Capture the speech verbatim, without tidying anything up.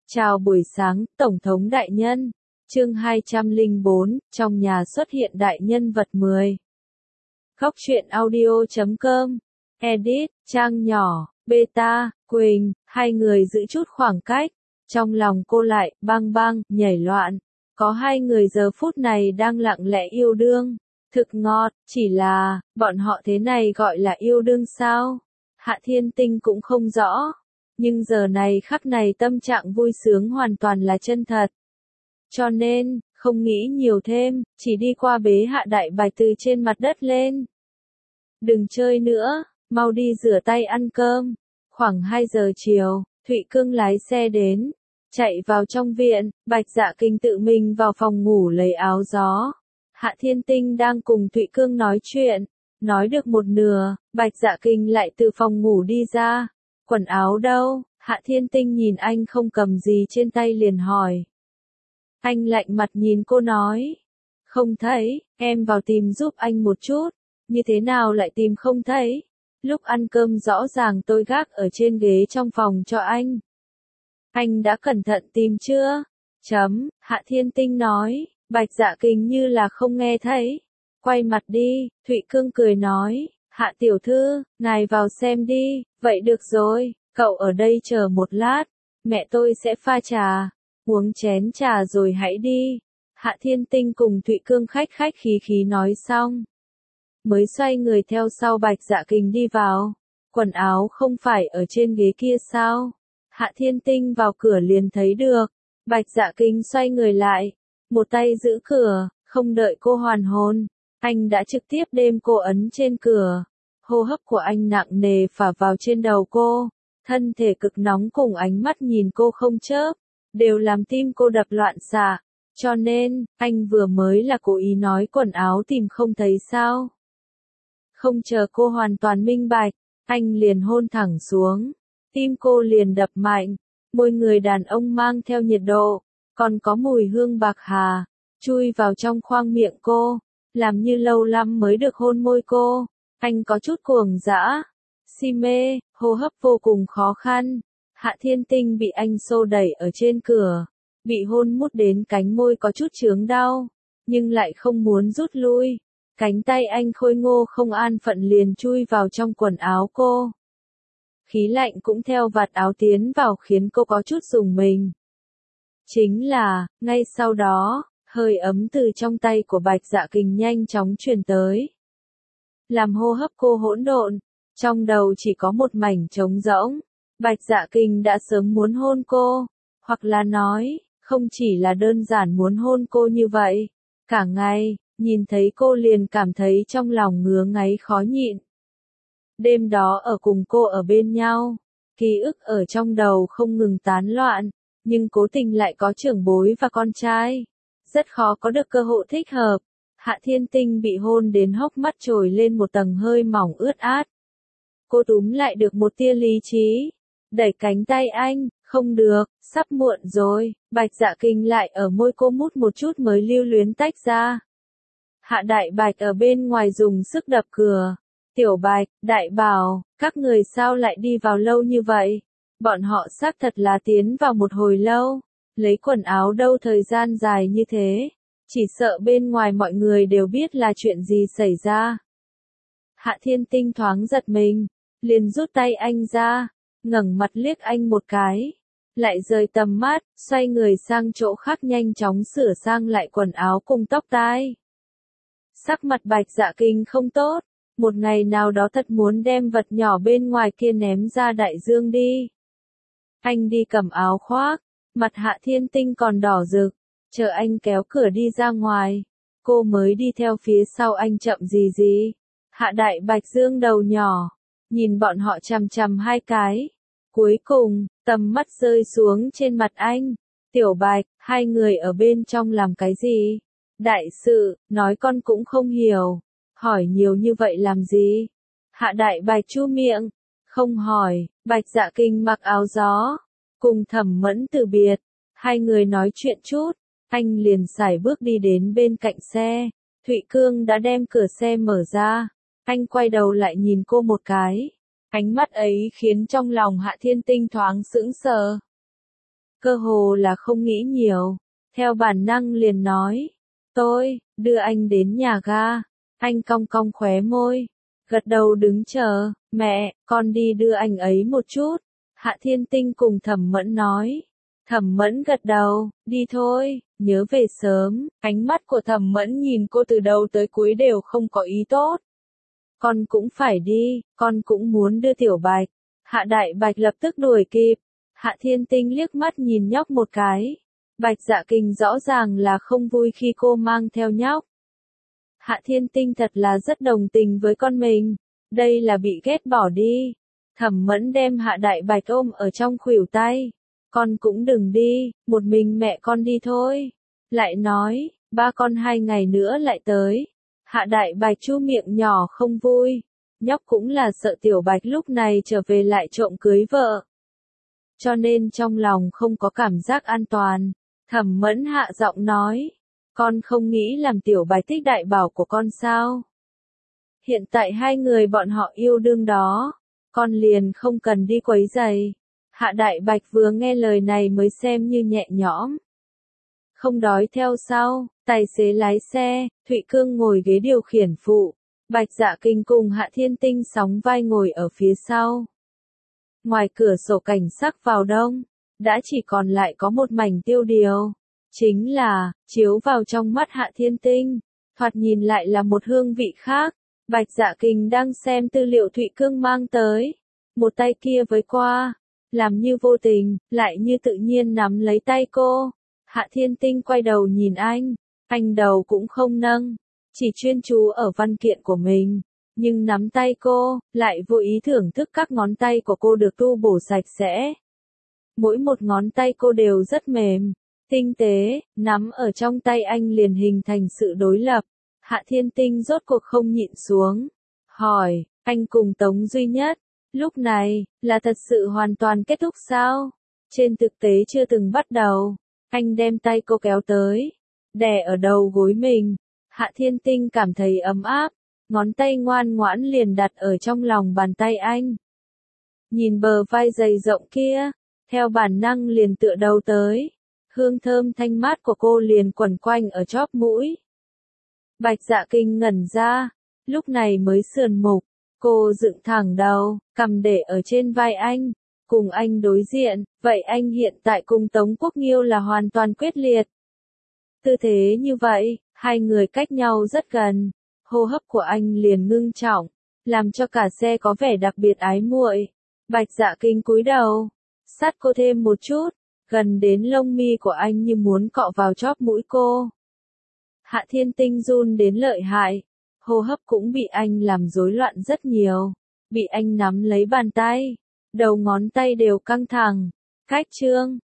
Chào buổi sáng, Tổng thống đại nhân. Chương hai trăm lẻ bốn, trong nhà xuất hiện đại nhân vật mười. Góc truyện audio chấm com. Edit, trang nhỏ, beta, Quỳnh, hai người giữ chút khoảng cách. Trong lòng cô lại, bang bang, nhảy loạn. Có hai người giờ phút này đang lặng lẽ yêu đương. Thực ngọt, chỉ là, bọn họ thế này gọi là yêu đương sao? Hạ Thiên Tinh cũng không rõ. Nhưng giờ này khắc này tâm trạng vui sướng hoàn toàn là chân thật. Cho nên, không nghĩ nhiều thêm, chỉ đi qua bế Hạ Đại Bạch từ trên mặt đất lên. Đừng chơi nữa, mau đi rửa tay ăn cơm. Khoảng hai giờ chiều, Thụy Cương lái xe đến. Chạy vào trong viện, Bạch Dạ Kinh tự mình vào phòng ngủ lấy áo gió. Hạ Thiên Tinh đang cùng Thụy Cương nói chuyện. Nói được một nửa, Bạch Dạ Kinh lại từ phòng ngủ đi ra. Quần áo đâu? Hạ Thiên Tinh nhìn anh không cầm gì trên tay liền hỏi. Anh lạnh mặt nhìn cô nói. Không thấy, em vào tìm giúp anh một chút. Như thế nào lại tìm không thấy? Lúc ăn cơm rõ ràng tôi gác ở trên ghế trong phòng cho anh. Anh đã cẩn thận tìm chưa? Chấm, Hạ Thiên Tinh nói. Bạch Dạ Kinh như là không nghe thấy. Quay mặt đi, Thụy Cương cười nói. Hạ tiểu thư, ngài vào xem đi. Vậy được rồi, cậu ở đây chờ một lát. Mẹ tôi sẽ pha trà. Uống chén trà rồi hãy đi. Hạ Thiên Tinh cùng Thụy Cương khách khách khí khí nói xong. Mới xoay người theo sau Bạch Dạ Kinh đi vào. Quần áo không phải ở trên ghế kia sao? Hạ Thiên Tinh vào cửa liền thấy được. Bạch Dạ Kinh xoay người lại. Một tay giữ cửa, không đợi cô hoàn hồn. Anh đã trực tiếp đem cô ấn trên cửa. Hô hấp của anh nặng nề phả vào trên đầu cô. Thân thể cực nóng cùng ánh mắt nhìn cô không chớp. Đều làm tim cô đập loạn xạ. Cho nên, anh vừa mới là cố ý nói quần áo tìm không thấy sao. Không chờ cô hoàn toàn minh bạch, anh liền hôn thẳng xuống. Tim cô liền đập mạnh. Môi người đàn ông mang theo nhiệt độ. Còn có mùi hương bạc hà. Chui vào trong khoang miệng cô. Làm như lâu lắm mới được hôn môi cô. Anh có chút cuồng dã. Si mê, hô hấp vô cùng khó khăn. Hạ Thiên Tinh bị anh xô đẩy ở trên cửa. Bị hôn mút đến cánh môi có chút chướng đau. Nhưng lại không muốn rút lui. Cánh tay anh khôi ngô không an phận liền chui vào trong quần áo cô. Khí lạnh cũng theo vạt áo tiến vào khiến cô có chút rùng mình. Chính là, ngay sau đó, hơi ấm từ trong tay của Bạch Dạ Kinh nhanh chóng truyền tới. Làm hô hấp cô hỗn độn, trong đầu chỉ có một mảnh trống rỗng. Bạch Dạ Kinh đã sớm muốn hôn cô, hoặc là nói, không chỉ là đơn giản muốn hôn cô như vậy. Cả ngày, nhìn thấy cô liền cảm thấy trong lòng ngứa ngáy khó nhịn. Đêm đó ở cùng cô ở bên nhau, ký ức ở trong đầu không ngừng tán loạn, nhưng cố tình lại có trưởng bối và con trai. Rất khó có được cơ hội thích hợp. Hạ Thiên Tinh bị hôn đến hốc mắt trồi lên một tầng hơi mỏng ướt át. Cô túm lại được một tia lý trí. Đẩy cánh tay anh, không được, sắp muộn rồi. Bạch Dạ Kinh lại ở môi cô mút một chút mới lưu luyến tách ra. Hạ Đại Bạch ở bên ngoài dùng sức đập cửa. Tiểu Bạch, Đại Bảo, các người sao lại đi vào lâu như vậy? Bọn họ xác thật là tiến vào một hồi lâu. Lấy quần áo đâu thời gian dài như thế. Chỉ sợ bên ngoài mọi người đều biết là chuyện gì xảy ra. Hạ Thiên Tinh thoáng giật mình. Liền rút tay anh ra. Ngẩng mặt liếc anh một cái. Lại rời tầm mắt, xoay người sang chỗ khác nhanh chóng sửa sang lại quần áo cùng tóc tai. Sắc mặt Bạch Dạ Kinh không tốt. Một ngày nào đó thật muốn đem vật nhỏ bên ngoài kia ném ra đại dương đi. Anh đi cầm áo khoác. Mặt Hạ Thiên Tinh còn đỏ rực. Chờ anh kéo cửa đi ra ngoài. Cô mới đi theo phía sau anh chậm gì gì. Hạ Đại Bạch dương đầu nhỏ. Nhìn bọn họ chằm chằm hai cái. Cuối cùng, tầm mắt rơi xuống trên mặt anh. Tiểu Bạch, hai người ở bên trong làm cái gì? Đại sự, nói con cũng không hiểu. Hỏi nhiều như vậy làm gì? Hạ Đại Bạch chu miệng. Không hỏi, Bạch Dạ Kinh mặc áo gió. Cùng Thẩm Mẫn từ biệt. Hai người nói chuyện chút. Anh liền sải bước đi đến bên cạnh xe. Thụy Cương đã đem cửa xe mở ra. Anh quay đầu lại nhìn cô một cái. Ánh mắt ấy khiến trong lòng Hạ Thiên Tinh thoáng sững sờ. cơ hồ là không nghĩ nhiều, theo bản năng liền nói, tôi, đưa anh đến nhà ga. Anh cong cong khóe môi, gật đầu đứng chờ, mẹ, con đi đưa anh ấy một chút. Hạ Thiên Tinh cùng Thẩm Mẫn nói. Thẩm Mẫn gật đầu, đi thôi, nhớ về sớm. Ánh mắt của Thẩm Mẫn nhìn cô từ đầu tới cuối đều không có ý tốt. Con cũng phải đi, con cũng muốn đưa Tiểu Bạch. Hạ Đại Bạch lập tức đuổi kịp. Hạ Thiên Tinh liếc mắt nhìn nhóc một cái. Bạch Dạ Kình rõ ràng là không vui khi cô mang theo nhóc. Hạ Thiên Tinh thật là rất đồng tình với con mình. Đây là bị ghét bỏ đi. Thẩm Mẫn đem Hạ Đại Bạch ôm ở trong khuỷu tay. Con cũng đừng đi, một mình mẹ con đi thôi. Lại nói, ba con hai ngày nữa lại tới. Hạ Đại Bạch chu miệng nhỏ không vui. Nhóc cũng là sợ Tiểu Bạch lúc này trở về lại trộm cưới vợ. Cho nên trong lòng không có cảm giác an toàn. Thẩm Mẫn hạ giọng nói. Con không nghĩ làm Tiểu Bạch thích đại bảo của con sao? Hiện tại hai người bọn họ yêu đương đó. Con liền không cần đi quấy giày. Hạ Đại Bạch vừa nghe lời này mới xem như nhẹ nhõm. Không đói theo sau, tài xế lái xe, Thụy Cương ngồi ghế điều khiển phụ. Bạch Dạ Kình cùng Hạ Thiên Tinh sóng vai ngồi ở phía sau. Ngoài cửa sổ cảnh sắc vào đông, đã chỉ còn lại có một mảnh tiêu điều. Chính là, chiếu vào trong mắt Hạ Thiên Tinh, thoạt nhìn lại là một hương vị khác. Bạch Dạ Kình đang xem tư liệu Thụy Cương mang tới. Một tay kia với qua, làm như vô tình, lại như tự nhiên nắm lấy tay cô. Hạ Thiên Tinh quay đầu nhìn anh, anh đầu cũng không nâng, chỉ chuyên chú ở văn kiện của mình. Nhưng nắm tay cô, lại vô ý thưởng thức các ngón tay của cô được tu bổ sạch sẽ. Mỗi một ngón tay cô đều rất mềm, tinh tế, nắm ở trong tay anh liền hình thành sự đối lập. Hạ Thiên Tinh rốt cuộc không nhịn xuống. Hỏi, anh cùng Tống Duy Nhất, lúc này, là thật sự hoàn toàn kết thúc sao? Trên thực tế chưa từng bắt đầu. Anh đem tay cô kéo tới, đè ở đầu gối mình. Hạ Thiên Tinh cảm thấy ấm áp, ngón tay ngoan ngoãn liền đặt ở trong lòng bàn tay anh. Nhìn bờ vai dày rộng kia, theo bản năng liền tựa đầu tới. Hương thơm thanh mát của cô liền quẩn quanh ở chóp mũi. Bạch Dạ Kình ngẩn ra, lúc này mới sườn mục, cô dựng thẳng đầu, cầm để ở trên vai anh, cùng anh đối diện, vậy anh hiện tại cùng Tống Quốc Nghiêu là hoàn toàn quyết liệt. Tư thế như vậy, hai người cách nhau rất gần, hô hấp của anh liền ngưng trọng, làm cho cả xe có vẻ đặc biệt ái muội. Bạch Dạ Kình cúi đầu, sát cô thêm một chút, gần đến lông mi của anh như muốn cọ vào chóp mũi cô. Hạ Thiên Tinh run đến lợi hại, hô hấp cũng bị anh làm rối loạn rất nhiều, bị anh nắm lấy bàn tay, đầu ngón tay đều căng thẳng. Cách chương